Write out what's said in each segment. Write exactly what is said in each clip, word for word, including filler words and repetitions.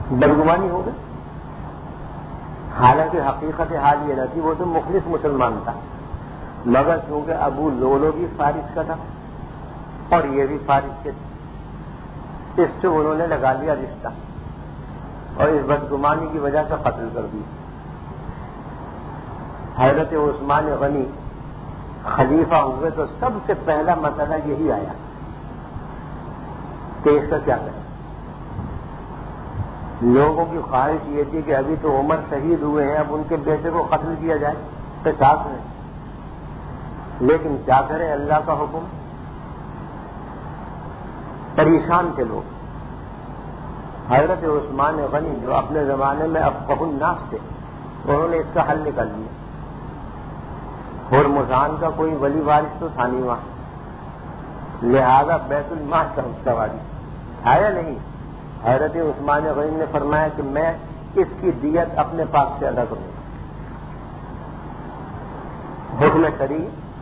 بدگمانی ہو گئی. حالانکہ حقیقت حال یہ نہ تھی، وہ تو مخلص مسلمان تھا، مگر چونکہ ابو لولو بھی فارس کا تھا اور یہ بھی فارس کے تھے، اس سے انہوں نے لگا لیا رشتہ اور اس بدگمانی کی وجہ سے قتل کر دی. حضرت عثمان غنی خلیفہ ہوئے تو سب سے پہلا مسئلہ یہی آیا کہ اس کا کیا کریں. لوگوں کی خواہش یہ تھی کہ ابھی تو عمر شہید ہوئے ہیں، اب ان کے بیٹے کو قتل کیا جائے قصاص میں، لیکن کیا کریں، اللہ کا حکم. پریشان تھے لوگ. حضرت عثمان غنی جو اپنے زمانے میں افقہ الناس تھے، انہوں نے اس کا حل نکال لیا. ہرمزان کا کوئی ولی وارث تو تھا نہیں وہاں، لہذا بیت المال کا اس کا وارث آیا نہیں. حضرت عثمان غنی نے فرمایا کہ میں اس کی دیت اپنے پاس سے ادا کروں گا. حکم شرعی،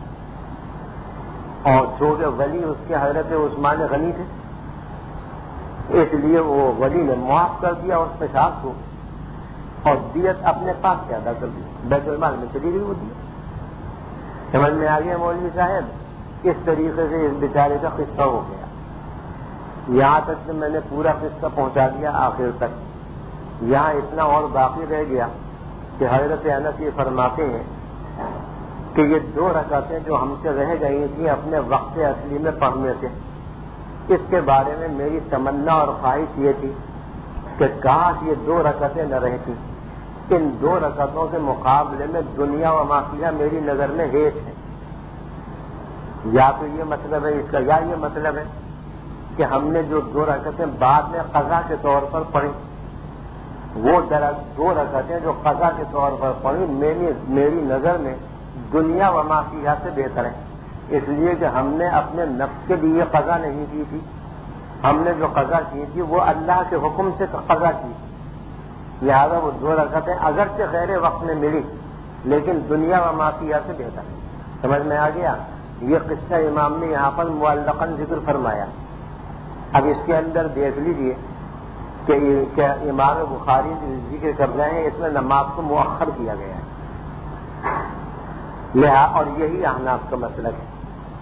اور چونکہ ولی اس کے حضرت عثمان غنی تھے، اس لیے وہ ولی نے معاف کر دیا اس پیشاب کو اور دیت اپنے پاس سے ادا کر دی. بیت المال میں چلی گئی وہ دیت. سمجھ میں آ گیا مولوی صاحب؟ کس طریقے سے اس بیچارے کا قصہ ہو گیا. یہاں تک کہ میں نے پورا قصہ پہنچا دیا آخر تک. یہاں اتنا اور باقی رہ گیا کہ حضرت انس یہ فرماتے ہیں کہ یہ دو رکعتیں جو ہم سے رہ گئی تھیں اپنے وقت اصلی میں پڑھنے سے، اس کے بارے میں میری تمنا اور خواہش یہ تھی کہ کاش یہ دو رکعتیں نہ رہتی. ان دو رکعتوں کے مقابلے میں دنیا و معافیہ میری نظر میں ہیٹ ہے. یا تو یہ مطلب ہے اس کا، یا یہ مطلب ہے کہ ہم نے جو دو رکعتیں بعد میں قضا کے طور پر پڑھی، وہ دو رکعتیں جو قضا کے طور پر پڑھی میری میری نظر میں دنیا و معافیہ سے بہتر ہے. اس لیے کہ ہم نے اپنے نفس کے لیے قضا نہیں کی تھی، ہم نے جو قضا کی تھی وہ اللہ کے حکم سے قضا کی. لہذا وہ دو رکعتیں اگرچہ غیر وقت میں ملی لیکن دنیا و معافیہ سے بہتر ہے. سمجھ میں آ گیا؟ یہ قصہ امام نے یہاں پر معلقاً ذکر فرمایا. اب اس کے اندر دیکھ لیجیے کہ امام بخاری ذکر کر رہے ہیں، اس میں نماز کو مؤخر کیا گیا ہے، لہٰذا اور یہی احناف کا مسلک ہے.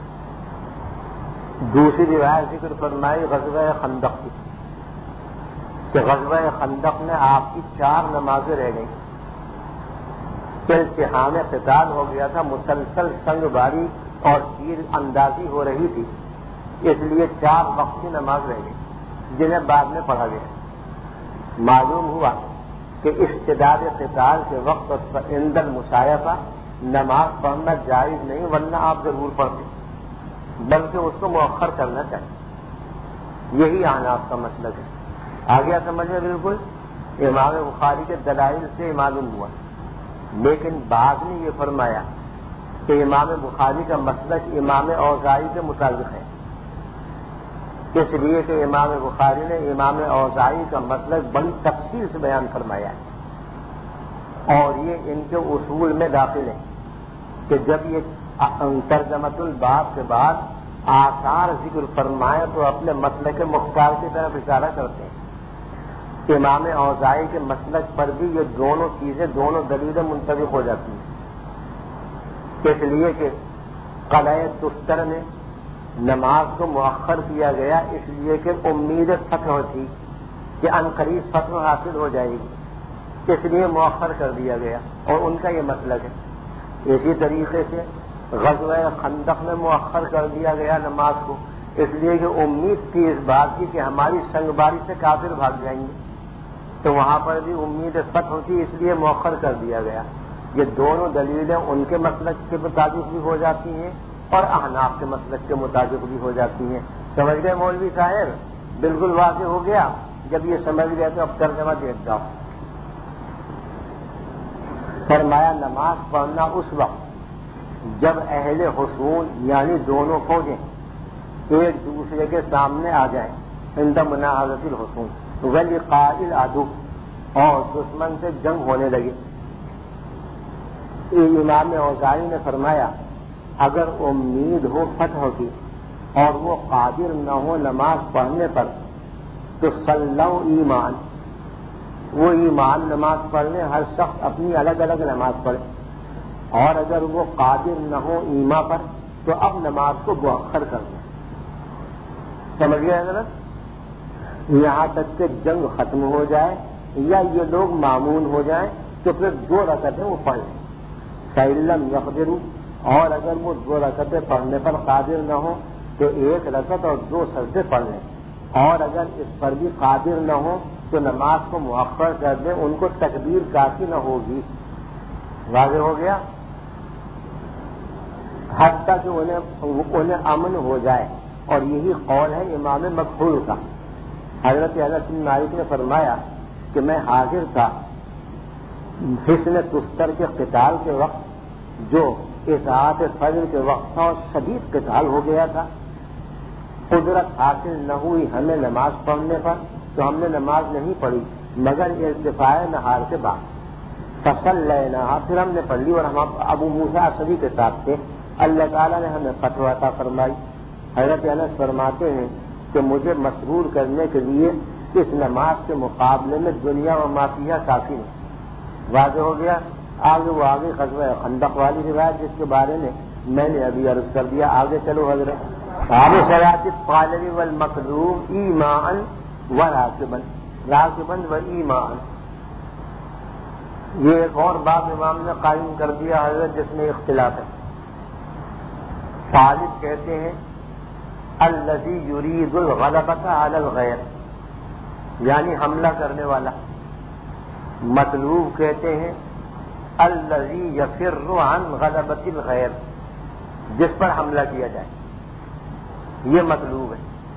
دوسری روایت ذکر فرمائی غزوہ خندق کی کہ غزوہ خندق میں آپ کی چار نمازیں رہ گئیں. امتحان قتال ہو گیا تھا، مسلسل سنگ باری اور تیر اندازی ہو رہی تھی، اس لیے چار وقت کی نماز رہ گئی جنہیں بعد میں پڑھا گیا. معلوم ہوا کہ اشتداد قتال کے وقت عند المصایفہ نماز پڑھنا جائز نہیں، ورنہ آپ ضرور پڑھتے، بلکہ اس کو مؤخر کرنا چاہیے. یہی احناف کا مسلک ہے. آ گیا سمجھ میں؟ بالکل امام بخاری کے دلائل سے معلوم ہوا. لیکن بعد نے یہ فرمایا کہ امام بخاری کا مسلک امام اوزاعی کے مطابق ہے، اس لیے کہ امام بخاری نے امام اوزاعی کا مسلک بڑی تفصیل سے بیان فرمایا ہے اور یہ ان کے اصول میں داخل ہے کہ جب یہ ترجمۃ الباب کے بعد آثار ذکر فرمائے تو اپنے مسلک مختار کی طرف اشارہ کرتے ہیں. امام اوزاعی کے مسلک پر بھی یہ دونوں چیزیں، دونوں دلیلیں منطبق ہو جاتی ہیں، اس لیے کہ قلعہ دستر میں نماز کو مؤخر کیا گیا اس لیے کہ امید فتح تھی کہ عنقریب فتح حاصل ہو جائے گی، اس لیے مؤخر کر دیا گیا اور ان کا یہ مسلک ہے. اسی طریقے سے غزوہ خندق میں مؤخر کر دیا گیا نماز کو اس لیے کہ امید تھی اس بات کی کہ ہماری سنگباری سے کافر بھاگ جائیں گے، تو وہاں پر بھی امید فتح تھی اس لیے مؤخر کر دیا گیا. یہ دونوں دلیلیں ان کے مسلک کے مطابق بھی ہو جاتی ہیں اور احناف کے مسلک کے مطابق بھی ہو جاتی ہیں. سمجھ گئے مولوی صاحب؟ بالکل واضح ہو گیا. جب یہ سمجھ گئے تو اب ترجمہ دیکھ جاؤ. فرمایا نماز پڑھنا اس وقت جب اہل حصول یعنی دونوں فوجیں ایک دوسرے کے سامنے آ جائیں، عند مناہضۃ الحصول ولقاء العدو، اور دشمن سے جنگ ہونے لگے. امام اوزاعی نے فرمایا اگر امید ہو فتح کی اور وہ قادر نہ ہو نماز پڑھنے پر تو صلوا ایمان، وہ ایمان نماز پڑھ لیں، ہر شخص اپنی الگ الگ نماز پڑھے، اور اگر وہ قادر نہ ہو ایما پر تو اب نماز کو مؤخر کر دیں. سمجھ گئے حضرت؟ یہاں تک کہ جنگ ختم ہو جائے یا یہ لوگ معمون ہو جائیں تو پھر دو رکعتیں وہ پڑھ لیں. فَإِلَّمْ يَقْدِرُوا، اور اگر وہ دو رکعتیں پڑھنے پر قادر نہ ہو تو ایک رکعت اور دو سجدے پڑھ لیں، اور اگر اس پر بھی قادر نہ ہو تو نماز کو مؤخر کر دیں، ان کو تکبیر کافی نہ ہوگی. واضح ہو گیا؟ حتیٰ کہ انہیں انہیں امن ہو جائے، اور یہی قول ہے امام مقبول کا. حضرت انس بن مالک نے فرمایا کہ میں حاضر تھا حصن تستر کے قتال کے وقت، جو اطاعت فجر کے وقت تھا اور شدید قتال ہو گیا تھا. قدرت حاصل نہ ہوئی ہمیں نماز پڑھنے پر تو ہم نے نماز نہیں پڑھی مگر ارتفاع نہار کے بعد. فصل لینا، پھر ہم نے پڑھ لی اور ہم ابو موسیٰ اشعری کے ساتھ تھے. اللہ تعالیٰ نے ہمیں فتح عطا فرمائی. حضرت انس فرماتے ہیں کہ مجھے مسرور کرنے کے لیے اس نماز کے مقابلے میں دنیا و ما فیہا کافی نہیں. واضح ہو گیا؟ آگے وہ آگے غزوہ خندق والی روایت جس کے بارے میں میں نے ابھی عرض کر دیا. آگے چلو حضرت. باب صلاۃ الطالب والمطلوب ایماء و راکبا، راکبا و ایماء. یہ ایک اور باب امام نے قائم کر دیا حضرت جس میں اختلاف ہے. طالب کہتے ہیں الذی یرید الغلبۃ علی الغیر، یعنی حملہ کرنے والا. مطلوب کہتے ہیں الذی یفر عن غلبۃ الغیر، جس پر حملہ کیا جائے. یہ مطلوب ہے.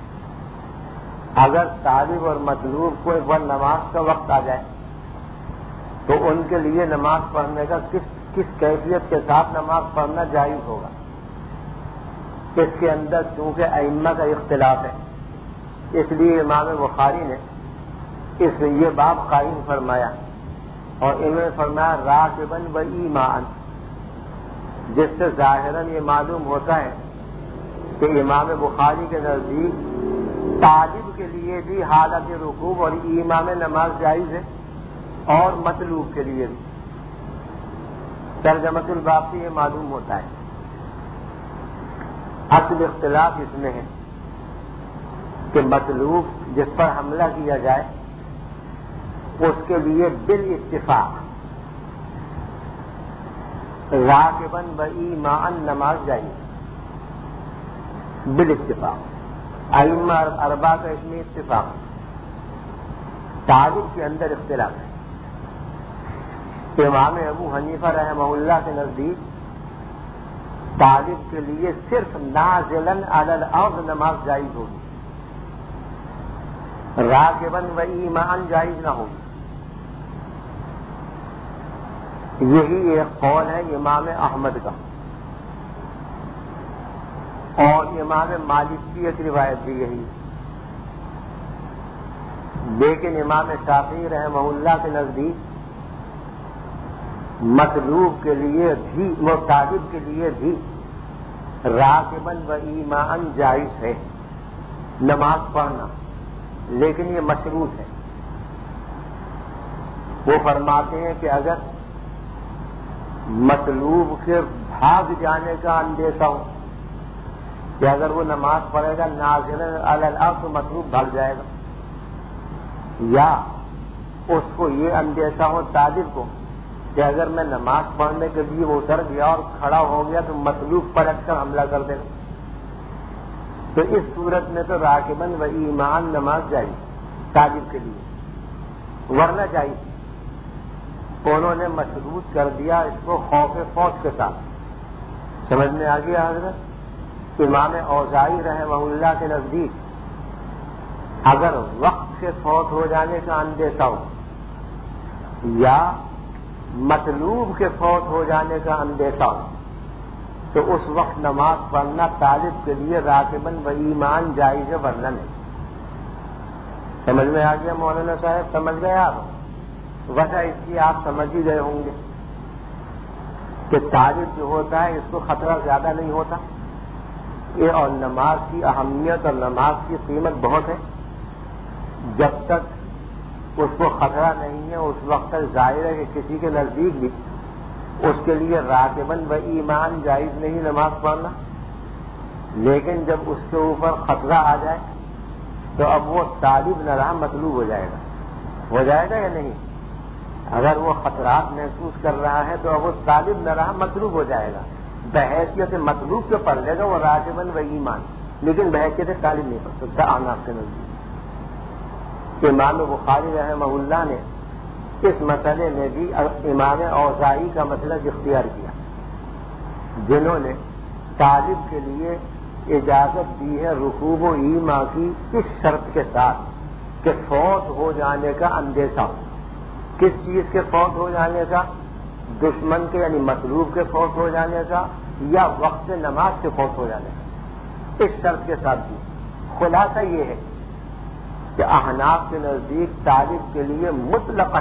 اگر طالب اور مطلوب کو ایک بار نماز کا وقت آ جائے تو ان کے لیے نماز پڑھنے کا کس کس کیفیت کے ساتھ نماز پڑھنا جائز ہوگا. اس کے اندر چونکہ ائمہ کا اختلاف ہے، اس لیے امام بخاری نے اس یہ باب قائم فرمایا، اور انہوں نے فرمایا راکبا و ایماء، جس سے ظاہراً یہ معلوم ہوتا ہے کہ امام بخاری کے نزدیک طالب کے لیے بھی حالت رکوع اور ایماء میں نماز جائز ہے، اور مطلوب کے لیے بھی. ترجمۃ الباب سے یہ معلوم ہوتا ہے. اصل اختلاف اس میں ہے کہ مطلوب جس پر حملہ کیا جائے اس کے لیے بالاتفاق راکبا و ایماء نماز جائز بالاتفاق. ائمہ اربعہ کا اس میں اتفاق. طالب کے اندر اختلاف ہے. امام ابو حنیفہ رحمہ اللہ کے نزدیک طالب کے لیے صرف نازلاً علی الارض نماز جائز ہوگی، راکباً و ایماء جائز نہ ہوگی. یہی ایک قول ہے امام احمد کا، اور امام مالک کی ایک روایت بھی یہی. لیکن امام شافعی رحمہ اللہ کے نزدیک مطلوب کے لیے بھی وہ طالب کے لیے بھی راکباً و ایماء جائز ہے نماز پڑھنا، لیکن یہ مشروط ہے. وہ فرماتے ہیں کہ اگر مطلوب کے بھاگ جانے کا اندیشہ ہو کہ اگر وہ نماز پڑھے گا نازلاً علی الارض تو مطلوب بھاگ جائے گا، یا اس کو یہ اندیشہ ہو طالب کو کہ اگر میں نماز پڑھنے کے لیے وہ اتر گیا اور کھڑا ہو گیا تو مطلوب پلٹ کر حملہ کر دے گا، تو اس صورت میں تو راکباً و ایماء نماز جائز طالب کے لیے، ورنہ جائز. انہوں نے مشروط کر دیا اس کو خوف فوت کے ساتھ. سمجھ میں آ گیا حضرت؟ امام اوزاعی رحمہ اللہ کے نزدیک اگر وقت سے فوت ہو جانے کا اندیشہ ہو یا مطلوب کے فوت ہو جانے کا اندیشہ ہو تو اس وقت نماز پڑھنا طالب کے لیے راکباً و ایماء جائز ہے، ورنہ نہیں. سمجھ میں آ گیا مولانا صاحب؟ سمجھ گئے آپ؟ وجہ اس کی آپ سمجھ ہی گئے ہوں گے کہ طالب جو ہوتا ہے اس کو خطرہ زیادہ نہیں ہوتا، یہ اور نماز کی اہمیت اور نماز کی قیمت بہت ہے. جب تک اس کو خطرہ نہیں ہے، اس وقت تک ظاہر ہے کہ کسی کے نزدیک بھی اس کے لیے راکباً و ایمان جائز نہیں نماز پڑھنا، لیکن جب اس کے اوپر خطرہ آ جائے تو اب وہ طالب نہ رہا، مطلوب ہو جائے گا ہو جائے گا یا نہیں؟ اگر وہ خطرات محسوس کر رہا ہے تو اب وہ طالب نہ رہا، مطلوب ہو جائے گا۔ بحیثیت مطلوب جو پڑھ لے گا وہ راکباً و ایمان، لیکن بحیثیت طالب نہیں پڑھ سکتا احناف کے نزدیک۔ امام بخاری رحمہ اللہ نے اس مسئلے میں بھی امام اوزاعی کا مسلک اختیار کیا، جنہوں نے طالب کے لیے اجازت دی ہے رکوع و ایما کی اس شرط کے ساتھ کہ فوت ہو جانے کا اندیشہ ہو۔ کس چیز کے فوت ہو جانے کا؟ دشمن کے یعنی مطلوب کے فوت ہو جانے کا یا وقت نماز کے فوت ہو جانے کا، اس شرط کے ساتھ بھی۔ خلاصہ یہ ہے کہ احناف کے نزدیک طالب کے لیے مطلقاً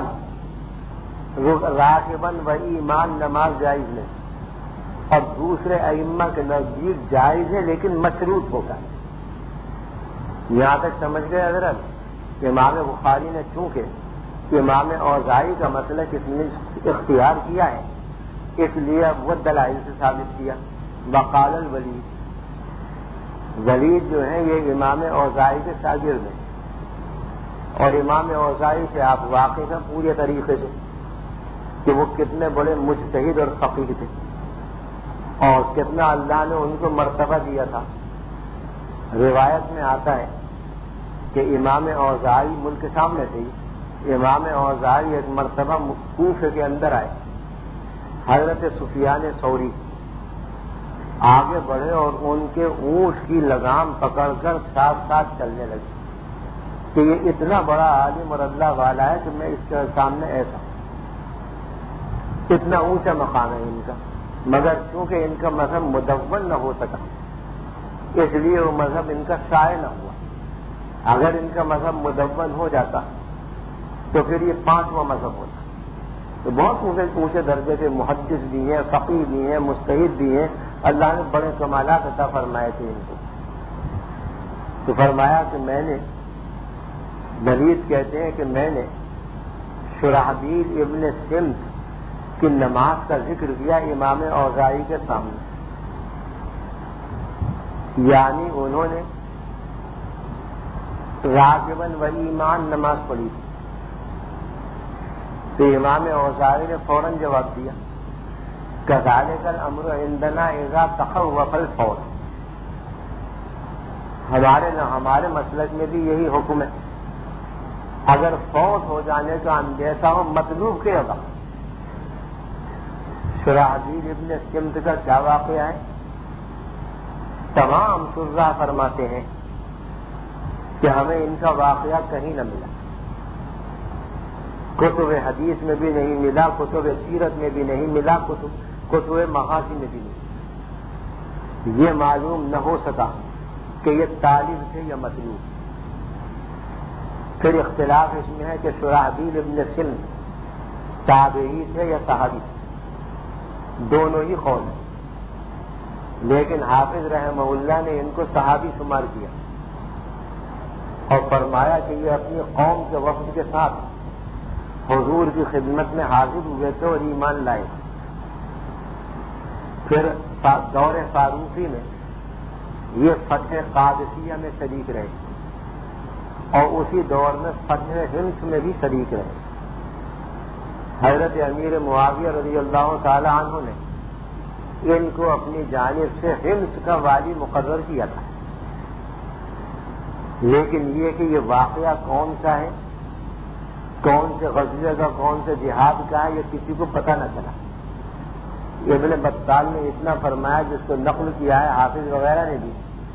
راکباً و ایمان نماز جائز نہیں، اور دوسرے ائمہ کے نزدیک جائز ہے لیکن مشروط ہوگا۔ یہاں تک سمجھ گئے حضرت؟ امام بخاری نے چونکہ امام اوزاعی کا مسئلہ کس نے اختیار کیا ہے، اس لیے اب وہ دلائل سے ثابت کیا۔ وقال الولید، ولید جو ہیں یہ امام اوزاعی کے شاگرد ہیں، اور امام اوزاعی سے آپ واقف ہیں پورے طریقے سے کہ وہ کتنے بڑے مجتہد اور فقیہ تھے، اور کتنا اللہ نے ان کو مرتبہ دیا تھا۔ روایت میں آتا ہے کہ امام اوزاعی ملک کے سامنے تھے، امام اوزاعی ایک مرتبہ کوفے کے اندر آئے، حضرت سفیان ثوری آگے بڑھے اور ان کے اونٹ کی لگام پکڑ کر ساتھ ساتھ چلنے لگے کہ یہ اتنا بڑا عالم اور اللہ والا ہے کہ میں اس کے سامنے ایسا ہوں۔ اتنا اونچا مقام ہے ان کا، مگر چونکہ ان کا مذہب مدون نہ ہو سکا اس لیے وہ مذہب ان کا شائع نہ ہوا۔ اگر ان کا مذہب مدون ہو جاتا تو پھر یہ پانچواں مذہب ہوتا۔ تو بہت اونچے اونچے درجے کے محدث بھی ہیں، فقیہ بھی ہیں، مجتہد بھی ہیں، اللہ نے بڑے کمالات عطا فرمائے تھے ان کو۔ تو فرمایا کہ میں نے، ولید کہتے ہیں کہ میں نے شرحبیل ابن سمت کی نماز کا ذکر کیا امام اوزاعی کے سامنے، یعنی انہوں نے راکباً و ایمان نماز پڑھی تھی۔ تو امام اوزاعی نے فوراً جواب دیا، کذالک الامر عندنا اذا تخوف الفوت، ہمارے ہمارے مسلک میں بھی یہی حکم ہے، اگر فوت ہو جانے کا اندیشہ ہو مطلوب کے ہوگا۔ شرحبیل ابن سمت کا کیا واقعہ ہے؟ تمام شراح فرماتے ہیں کہ ہمیں ان کا واقعہ کہیں نہ ملا، کتب حدیث میں بھی نہیں ملا، کتب سیرت میں بھی نہیں ملا، کتب کتب مغازی میں بھی نہیں۔ یہ معلوم نہ ہو سکا کہ یہ طالب تھے یا مطلوب۔ پھر اختلاف اس میں ہے کہ شرحبیل ابن سمت تابعی تھے یا صحابی تھے، دونوں ہی قول ہیں، لیکن حافظ رحمہ اللہ نے ان کو صحابی شمار کیا اور فرمایا کہ یہ اپنی قوم کے وفد کے ساتھ حضور کی خدمت میں حاضر ہوئے تھے اور ایمان لائے۔ پھر دور فاروقی میں یہ فتح قادسیہ میں شریک رہے اور اسی دور میں فتح ہمس میں بھی شریک رہے۔ حضرت امیر معاویہ رضی اللہ تعالی عنہ نے ان کو اپنی جانب سے ہمس کا والی مقرر کیا تھا، لیکن یہ کہ یہ واقعہ کون سا ہے، کون سے غزوے کا، کون سے جہاد کا ہے، یہ کسی کو پتہ نہ چلا۔ ابن بطال نے اتنا فرمایا جس کو نقل کیا ہے حافظ وغیرہ نے بھی،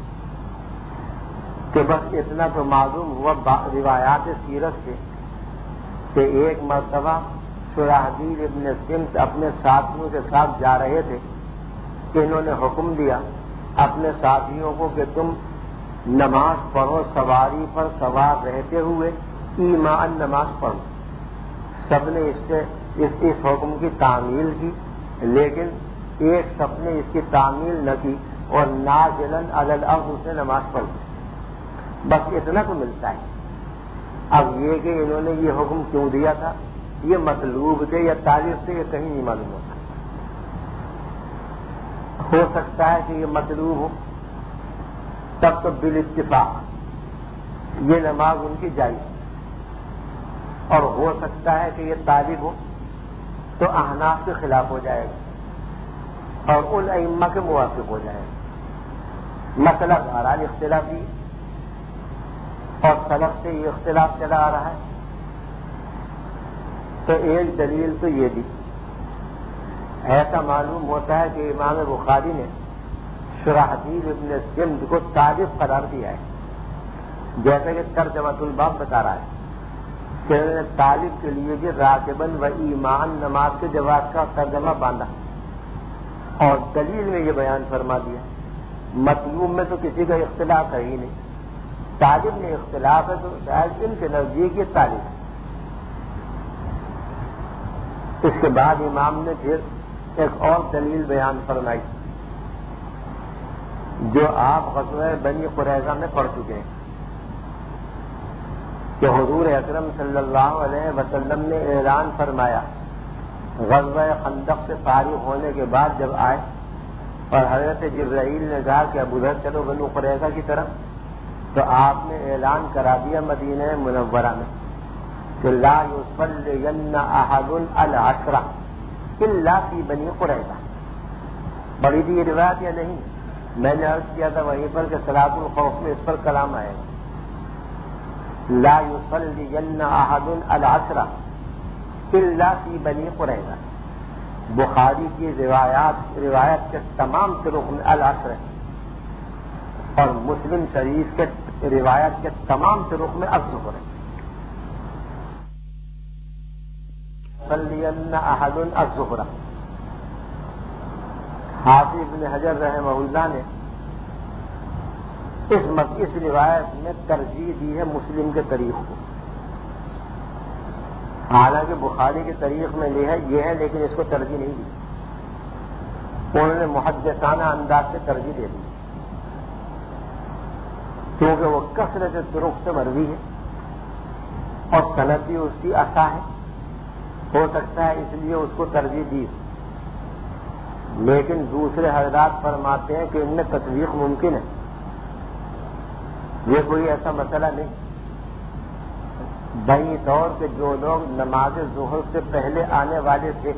کہ بس اتنا تو معلوم ہوا روایات سیرت سے کہ ایک مرتبہ شرحبیل ابن سمت اپنے ساتھیوں کے ساتھ جا رہے تھے کہ انہوں نے حکم دیا اپنے ساتھیوں کو کہ تم نماز پڑھو، سواری پر سوار رہتے ہوئے ایمان نماز پڑھو۔ سب نے اس سے اس, اس حکم کی تعمیل کی، لیکن ایک شخص نے اس کی تعمیل نہ کی اور نازلاً علی الارض اس نے نماز پڑھی۔ بس اتنا تو ملتا ہے اب یہ کہ انہوں نے یہ حکم کیوں دیا تھا، یہ مطلوب تھے یا تعریف تھے، یہ کہیں نہیں معلوم ہوتا. ہو سکتا ہے کہ یہ مطلوب ہو، تب تو بالاتفاق یہ نماز ان کی جائز، اور ہو سکتا ہے کہ یہ طالب ہو تو احناف کے خلاف ہو جائے گا اور ان ائمہ کے موافق ہو جائے گا. مسئلہ بہرحال اختلافی اور سلف سے یہ اختلاف چلا آ رہا ہے. تو ایک دلیل تو یہ بھی ایسا معلوم ہوتا ہے کہ امام بخاری نے شرحبیل ابن سمد کو طالب قرار دیا ہے، جیسا کہ ترجمۃ الباب بتا رہا ہے کہ انہوں نے طالب کے لیے بھی راکبن و ایمان نماز کے جواز کا ترجمہ باندھا اور دلیل میں یہ بیان فرما دیا. مطلوب میں تو کسی کا اختلاف ہے ہی نہیں، طالب میں اختلاف ہے تو شاید ان کے نزدیک یہ طالب ہے. اس کے بعد امام نے پھر ایک اور دلیل بیان فرمائی جو آپ غزوہ بنی قریظہ میں پڑھ چکے ہیں کہ حضور اکرم صلی اللہ علیہ وسلم نے اعلان فرمایا غزوہ خندق سے فارغ ہونے کے بعد جب آئے اور حضرت جبرائیل نے کہا کہ ابو ذر چلو بنو قریظہ کی طرف، تو آپ نے اعلان کرا دیا مدینہ منورہ میں کہ لا یصلین احد العشر الا فی بنی قریظہ. بڑی تھی یہ روایت یا نہیں؟ میں نے عرض کیا تھا وہیں پر کہ صلاۃ الخوف میں اس پر کلام آئے گا. لا یصلین احد العشر الا فی بنی قریظہ. بخاری کی روایات روایت کے تمام طرق میں العشر ہے اور مسلم شریف کے روایت کے تمام طرق میں الظہر ہے. صلین احد الظہر. حافظ ابن حجر رحمہ اللہ نے اس اس روایت میں ترجیح دی ہے مسلم کے طریق کو. حالانکہ بخاری کے طریق میں یہ ہے یہ ہے لیکن اس کو ترجیح نہیں دی. انہوں نے محدثانہ انداز سے ترجیح دے دی کیونکہ وہ کثرت طرق سے مروی ہے اور سند بھی اس کی اصح ہے. ہو سکتا ہے اس لیے اس کو ترجیح دی، لیکن دوسرے حضرات فرماتے ہیں کہ ان میں تطبیق ممکن ہے. یہ کوئی ایسا مسئلہ نہیں. بنی طور کے جو لوگ نماز ظہر سے پہلے آنے والے تھے،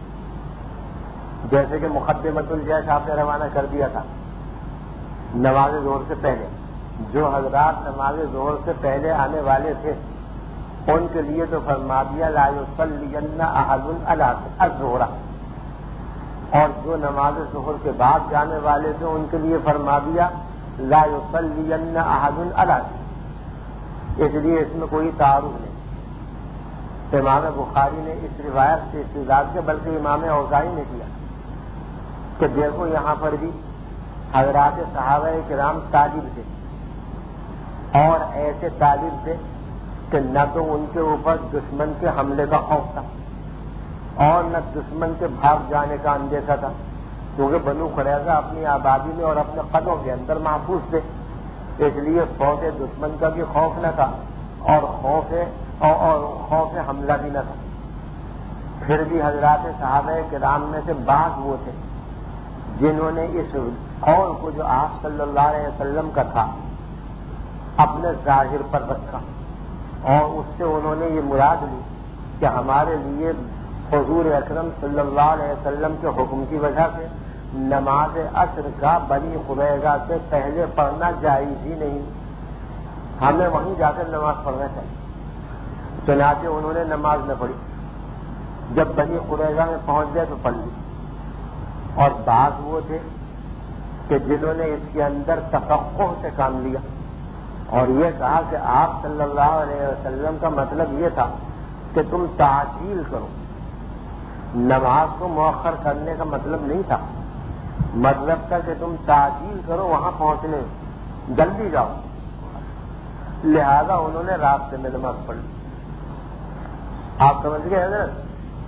جیسے کہ مقدمۃ الجیش آپ نے روانہ کر دیا تھا نماز ظہر سے پہلے، جو حضرات نماز ظہر سے پہلے آنے والے تھے ان کے لیے تو فرما دیا لا یصلین احد الظہر، اور جو نماز ظہر کے بعد جانے والے تھے ان کے لیے فرما دیا لا یصلین احد العصر. اس لیے اس میں کوئی تعارض نہیں. امام بخاری نے اس روایت سے استدلال کے بلکہ امام اوزاعی نے کیا کہ دیکھو یہاں پر بھی حضرات صحابہ کرام طالب تھے اور ایسے طالب تھے کہ نہ تو ان کے اوپر دشمن کے حملے کا خوف تھا اور نہ دشمن کے بھاگ جانے کا اندیشہ تھا، کیونکہ بنو قریظہ اپنی آبادی میں اور اپنے قدوں کے اندر محفوظ تھے. اس لیے خوف دشمن کا بھی خوف نہ تھا اور خوف اور, اور خوف حملہ بھی نہ تھا. پھر بھی حضرات صحابہ کرام میں سے بعض وہ تھے جنہوں نے اس قول کو جو آپ صلی اللہ علیہ وسلم کا تھا اپنے ظاہر پر رکھا اور اس سے انہوں نے یہ مراد لی کہ ہمارے لیے حضور اکرم صلی اللہ علیہ وسلم کے حکم کی وجہ سے نماز عصر کا بنی قریظہ سے پہلے پڑھنا جائز ہی نہیں، ہمیں وہیں جا کر نماز پڑھنا چاہیے. چنانچہ انہوں نے نماز نہ پڑھی، جب بنی قریظہ میں پہنچ گئے تو پڑھ لی. اور بعض وہ تھے کہ جنہوں نے اس کے اندر تفقہ سے کام لیا اور یہ کہا کہ آپ صلی اللہ علیہ وسلم کا مطلب یہ تھا کہ تم تعجیل کرو. نماز کو مؤخر کرنے کا مطلب نہیں تھا، مطلب تھا کہ تم تعجیل کرو وہاں پہنچنے جلدی جاؤ. لہذا انہوں نے راستے میں نماز پڑھ لی. آپ سمجھ گئے حضرت؟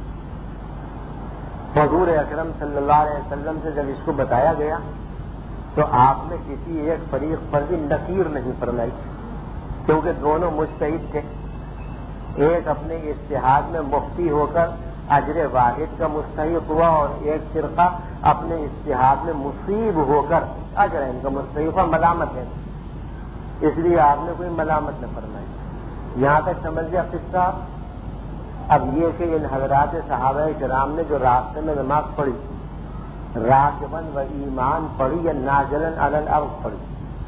حضور اکرم صلی اللہ علیہ وسلم سے جب اس کو بتایا گیا تو آپ نے کسی ایک فریق پر بھی نکیر نہیں فرمائی، کیونکہ دونوں مجتہد تھے ایک اپنے اجتہاد میں مفتی ہو کر اجر واحد کا مستحق ہوا اور ایک فرقہ اپنے اجتہاد میں مصیب ہو کر اجر ان کا مستحق ہوا، ملامت ہے، اس لیے آپ نے کوئی ملامت نہ فرمائی۔ یہاں تک سمجھ گیا قصہ۔ اب یہ کہ ان حضرات صحابہ کرام نے جو راستے میں نماز پڑھی، راکباً و ایمان پڑھی یا نازلاً علی الارض پڑھی،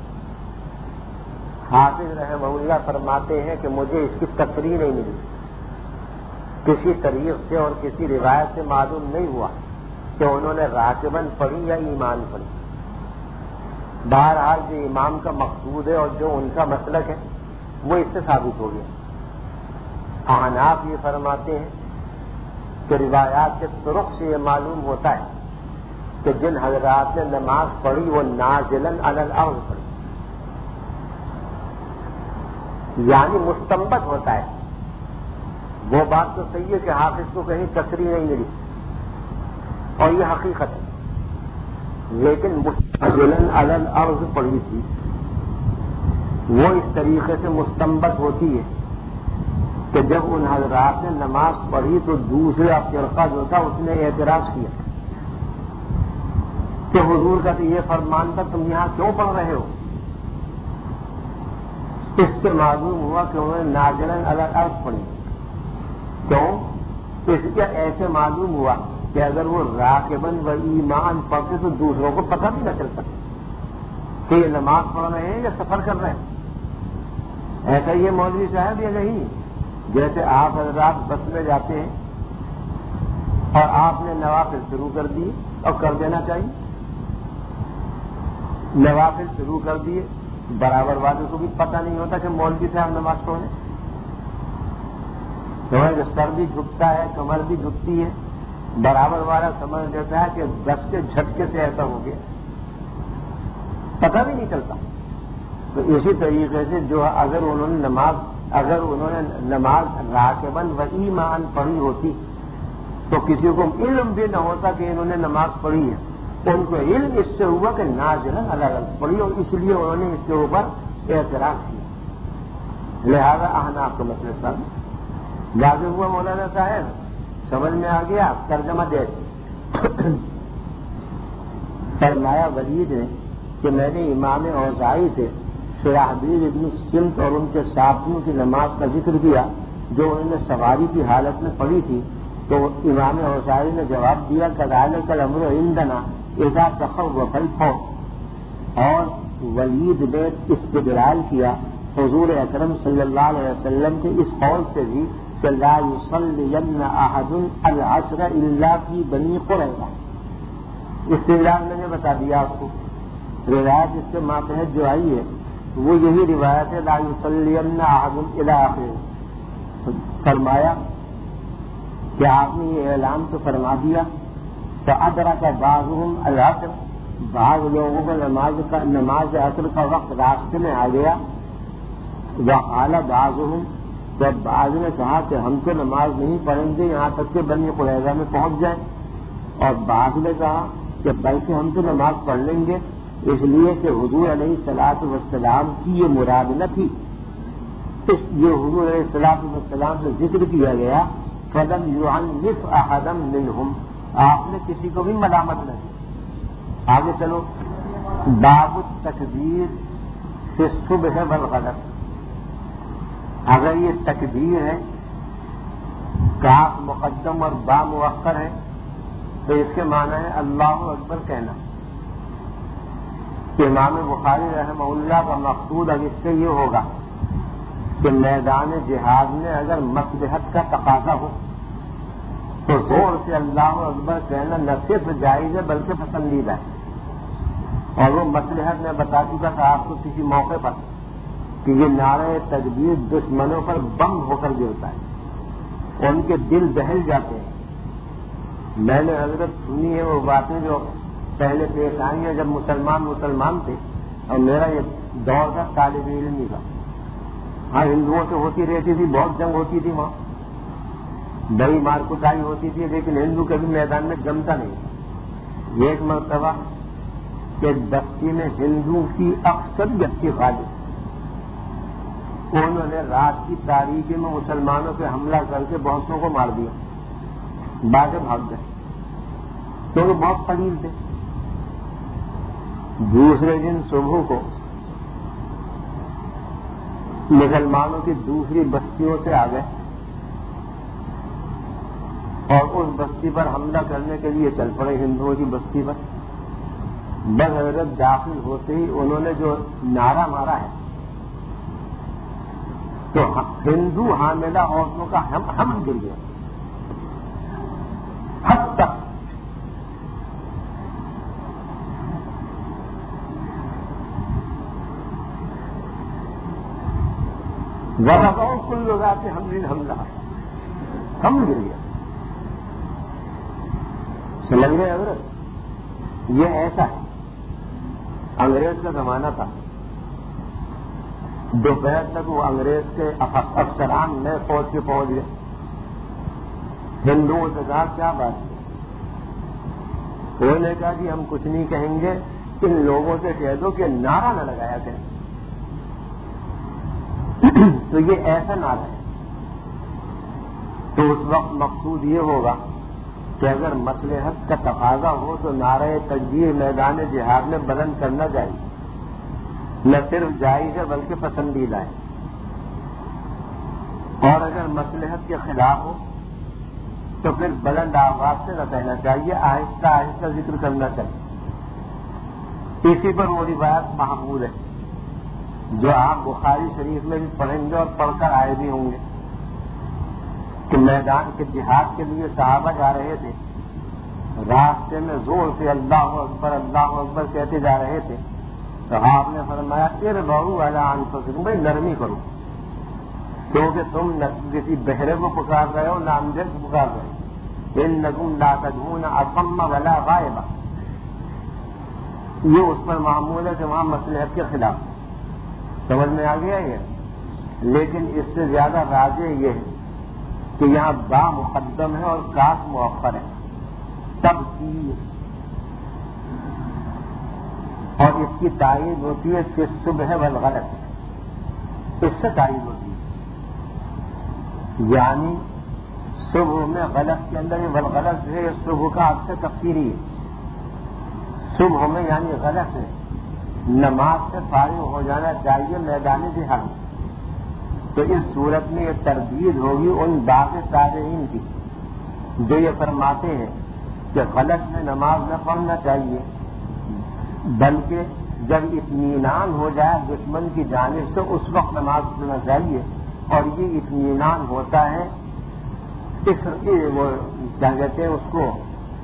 حافظ رحمہ اللہ فرماتے ہیں کہ مجھے اس کی تصریح نہیں ملی، کسی طریق سے اور کسی روایت سے معلوم نہیں ہوا کہ انہوں نے راکباً پڑھی یا ایمان پڑھی۔ بہرحال جو امام کا مقصود ہے اور جو ان کا مسلک ہے وہ اس سے ثابت ہو گیا۔ احناف یہ فرماتے ہیں کہ روایات کے طرق سے یہ معلوم ہوتا ہے کہ جن حضرات نے نماز پڑھی وہ نازلاً علی الارض پڑھی، یعنی مستنبط ہوتا ہے۔ وہ بات تو صحیح ہے کہ حافظ کو کہیں تصریح نہیں ملی اور یہ حقیقت ہے، لیکن نازلاً علی الارض پڑھی تھی وہ اس طریقے سے مستنبط ہوتی ہے کہ جب ان حضرات نے نماز پڑھی تو دوسرا فرقہ جو تھا اس نے اعتراض کیا کہ حضور کا تو یہ فرمان تھا، تم یہاں کیوں پڑھ رہے ہو؟ اس سے معلوم ہوا کہ انہوں نے نازلاً علی الارض پڑھی۔ کیوں؟ تو اس کے ایسے معلوم ہوا کہ اگر وہ راکباً و ایمان پڑھتے تو دوسروں کو پتہ بھی نہ چل سکتا کہ یہ نماز پڑھ رہے ہیں یا سفر کر رہے ہیں۔ ایسا یہ مولوی صاحب یا نہیں؟ جیسے آپ حضرات بس میں جاتے ہیں اور آپ نے نوافل شروع کر دیے اور کر دینا چاہیے، نوافل شروع کر دیے، برابر والوں کو بھی پتہ نہیں ہوتا کہ مولوی صاحب نماز پڑھیں، جو سر بھی جھکتا ہے، کمر بھی جھکتی ہے، برابر والا سمجھ لیتا ہے کہ دس کے جھٹکے سے ایسا ہو گیا، پتہ بھی نہیں چلتا۔ تو اسی طریقے سے جو اگر انہوں نے نماز اگر انہوں نے نماز راکباً و ایمان پڑھی ہوتی تو کسی کو علم بھی نہ ہوتا کہ انہوں نے نماز پڑھی ہے، ان کو علم اس سے ہوا کہ نازلاً علی الارض پڑھی اور اس لیے انہوں نے اس کے اوپر اعتراض کیا۔ لہذا احناف کا مطلب صاحب واضح ہوا مولانا صاحب، سمجھ میں آ گیا؟ ترجمہ دے فرمایا ولید نے کہ میں نے امام اوزاعی سے شرحبیل ابن سمت اور ان کے ساتھیوں کی نماز کا ذکر کیا جو انہوں نے سواری کی حالت میں پڑھی تھی، تو امام اوزاعی نے جواب دیا کذالک الامر عندنا اذا تخوف الفوت، اور ولید نے استدلال کیا حضور اکرم صلی اللہ علیہ وسلم کے اس قول سے بھی کہ لا یصلین احد العصر الا فی بنی قریظہ۔ استدلال میں نے بتا دیا آپ کو، روایت اس کے ماتحت جو آئی ہے وہ یہی روایت ہے لا یصلین احد الی آخر۔ فرمایا کہ آپ نے یہ اعلان تو فرما دیا تو ادرک بعضهم العصر، بعض لوگوں کو نماز کا نماز عصر کا وقت راستے میں آ گیا، وقال بعضهم، تو بعض نے کہا کہ ہم تو نماز نہیں پڑھیں گے یہاں تک کہ بنی قریظہ میں پہنچ جائیں، اور بعض نے کہا کہ بلکہ ہم تو نماز پڑھ لیں گے، اس لیے کہ حضور علیہ الصلوۃ والسلام کی یہ مراد نہ تھی، اس لیے حضور علیہ الصلوۃ والسلام سے ذکر کیا گیا فلم یعنف احدا منہم، آپ نے کسی کو بھی ملامت نہ کی۔ آگے چلو، باب التکبیر فی الصبح والغداۃ۔ اگر یہ تکبیر ہے، کاف مقدم اور با مؤخر ہے، تو اس کے معنی ہے اللہ اکبر کہنا۔ امام بخاری رحمہ اللہ کا مقصود اب اس سے یہ ہوگا کہ میدان جہاد میں اگر مصلحت کا تقاضا ہو تو زور سے اللہ اکبر کہنا نہ صرف جائز ہے بلکہ پسندیدہ ہے، اور وہ مصلحت میں بتا چکا تھا آپ کو کسی موقع پر کہ یہ نعرہ تکبیر دشمنوں پر بم ہو کر گرتا ہے، ان کے دل دہل جاتے ہیں۔ میں نے حضرت سنی ہے وہ باتیں جو پہلے پیش آئی ہیں جب مسلمان مسلمان تھے اور میرا یہ دور تھا طالب علمی کا۔ ہاں ہندوؤں سے ہوتی رہتی تھی، بہت جنگ ہوتی تھی، وہاں بڑی مار کٹائی ہوتی تھی، لیکن ہندو کبھی میدان میں جمتا نہیں۔ ایک مرتبہ کہ بستی میں ہندو کی اکثریت کی غالب، انہوں نے رات کی تاریکی میں مسلمانوں پہ حملہ کر کے بہتوں کو مار دیا، باقی بھاگ گئے کیونکہ بہت قلیل تھے۔ دوسرے دن صبح کو مسلمانوں کی دوسری بستیوں سے آ گئے اور اس بستی پر حملہ کرنے کے لیے چل پڑے، ہندوؤں کی بستی پر۔ بغیرت داخل ہوتے ہی انہوں نے جو نعرہ مارا ہے تو ہندو حاملہ عورتوں کا ہم ہم گر گیا حد تک۔ وباؤ کل لوگ آتے ہم دن حملہ ہم گر گیا۔ سمجھ گئے حضرت؟ یہ ایسا ہے، انگریز کا زمانہ تھا، دوپہر تک وہ انگریز کے افسران نئے فوج کے پہنچ گئے۔ ہندوؤں سے کہا کیا بات ہے؟ انہوں نے کہا کہ ہم کچھ نہیں کہیں گے، ان لوگوں سے کہہ دو کہ نعرہ نہ لگایا کریں۔ تو یہ ایسا نعرہ ہے، تو اس وقت مقصود یہ ہوگا کہ اگر مصلحت کا تقاضا ہو تو نعرہ تکبیر میدان جہاد میں بلند کرنا چاہیے، نہ صرف جائز ہے بلکہ پسندیدہ ہے۔ اور اگر مصلحت کے خلاف ہو تو پھر بلند آواز سے نہ کہنا چاہیے، آہستہ آہستہ ذکر کرنا چاہیے۔ اسی پر وہ روایت محمود ہے جو آپ بخاری شریف میں بھی پڑھیں گے اور پڑھ کر آئے بھی ہوں گے کہ میدان کے جہاد کے لیے صحابہ جا رہے تھے، راستے میں زور سے اللہ اکبر اللہ اکبر کہتے جا رہے تھے، تو آپ نے فرمایا اربعوا علی انفسکم، بھائی نرمی کرو، کیونکہ تم نہ کسی بہرے کو پکار رہے ہو نہ اندھے کو پکار رہے ہو، انکم لا تدعون اصم ولا غائبا۔ یہ اس پر معمول ہے کہ وہاں مصلحت کے خلاف، سمجھ میں آ گیا یہ؟ لیکن اس سے زیادہ راجح یہ ہے کہ یہاں با مقدم ہے اور کاف مؤخر ہے، تبکیر، اور اس کی تائید ہوتی ہے کہ صبح والغلط، اس سے تائید ہوتی ہے، یعنی صبح میں غلط کے اندر یہ والغلط ہے، صبح کا عکس تفسیری ہے، صبح میں یعنی غلط ہے، نماز سے فارغ ہو جانا چاہیے میدان جہاد میں۔ تو اس صورت میں یہ تردید ہوگی ان باقی تابعین کی جو یہ فرماتے ہیں کہ غلط میں نماز نہ پڑھنا چاہیے، بلکہ جب اطمینان ہو جائے دشمن کی جانب سے اس وقت نماز پڑھنا چاہیے، اور یہ اطمینان ہوتا ہے اس وہ کیا کہتے ہیں اس کو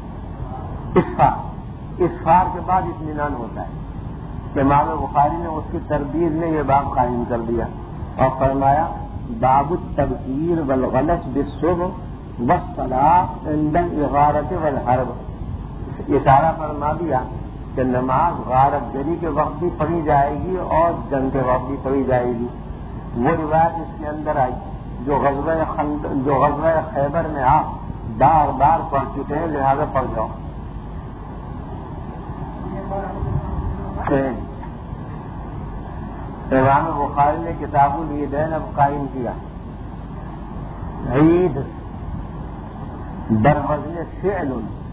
اسفار، اسفار کے بعد اطمینان ہوتا ہے۔ امام بخاری نے اس کی تردید میں یہ باب قائم کر دیا اور فرمایا باب التبکیر والغلط بالصبح والصلاۃ عند الغارۃ والحرب، اشارہ فرما دیا کہ نماز غارت گری کے وقت بھی پڑھی جائے گی اور جنگ کے وقت بھی پڑھی جائے گی۔ وہ روایت اس کے اندر آئی جو غزوہ خند جو غزوہ خیبر میں آپ بار بار پڑھ چکے ہیں، لہذا پڑھ جاؤ۔ امام بخاری نے کتاب العیدین اب قائم کیا، عید بروزن فعل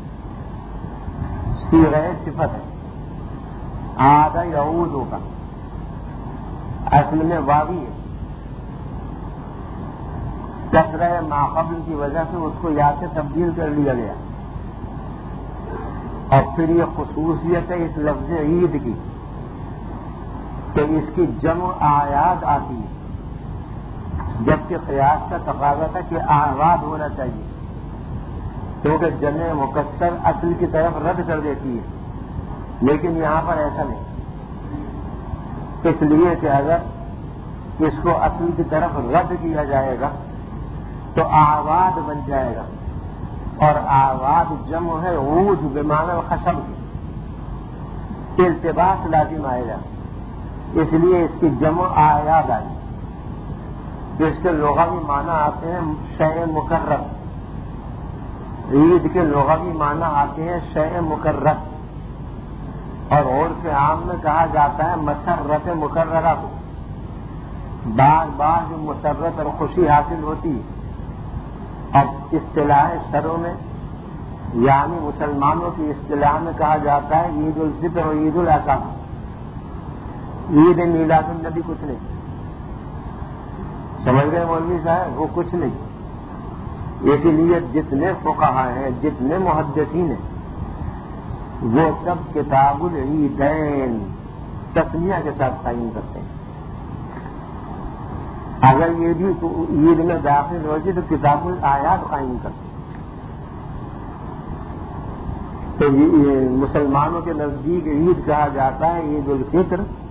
صیغہ صفت ہے، عاد یعود کا اصل میں واوی ہے، کثرہ ما قبل کی وجہ سے اس کو یا سے تبدیل کر لیا گیا، اور پھر یہ خصوصیت ہے اس لفظ عید کی کہ اس کی جمع اعیاد آتی ہے، جبکہ قیاس کا تقاضا تھا کہ اعواد ہونا چاہیے، کیونکہ جمع مکسر اصل کی طرف رد کر دیتی ہے، لیکن یہاں پر ایسا نہیں، اس لیے کہ اگر اس کو اصل کی طرف رد کیا جائے گا تو اعواد بن جائے گا، اور اعواد جمع ہے عود بمعنی خشب کی، التباس لازم آئے گا، اس لیے اس کی جمع اعیاد آئی، جس کے لغوی معنی آتے ہیں شیء مکرر، عید کے لغوی معنی آتے ہیں شیء مکرر، اور عرف عام میں کہا جاتا ہے مسرت مکررہ کو، بار بار جو مسرت اور خوشی حاصل ہوتی اب اصطلاح شرعوں میں یعنی مسلمانوں کی اصطلاح میں کہا جاتا ہے عید الفطر اور عید الاضحیٰ. عید میلاد النبی کچھ نہیں. سمجھ گئے مولوی صاحب؟ وہ کچھ نہیں. اسی لیے جتنے فقہا ہیں جتنے محدثین ہیں وہ سب کتاب العیدین تسمیہ کے ساتھ تعین کرتے ہیں. اگر یہ بھی عید میں داخل ہوتی تو کتاب الآیات قائم کرتے ہیں. تو مسلمانوں کے نزدیک عید کہا جاتا ہے عید الفطر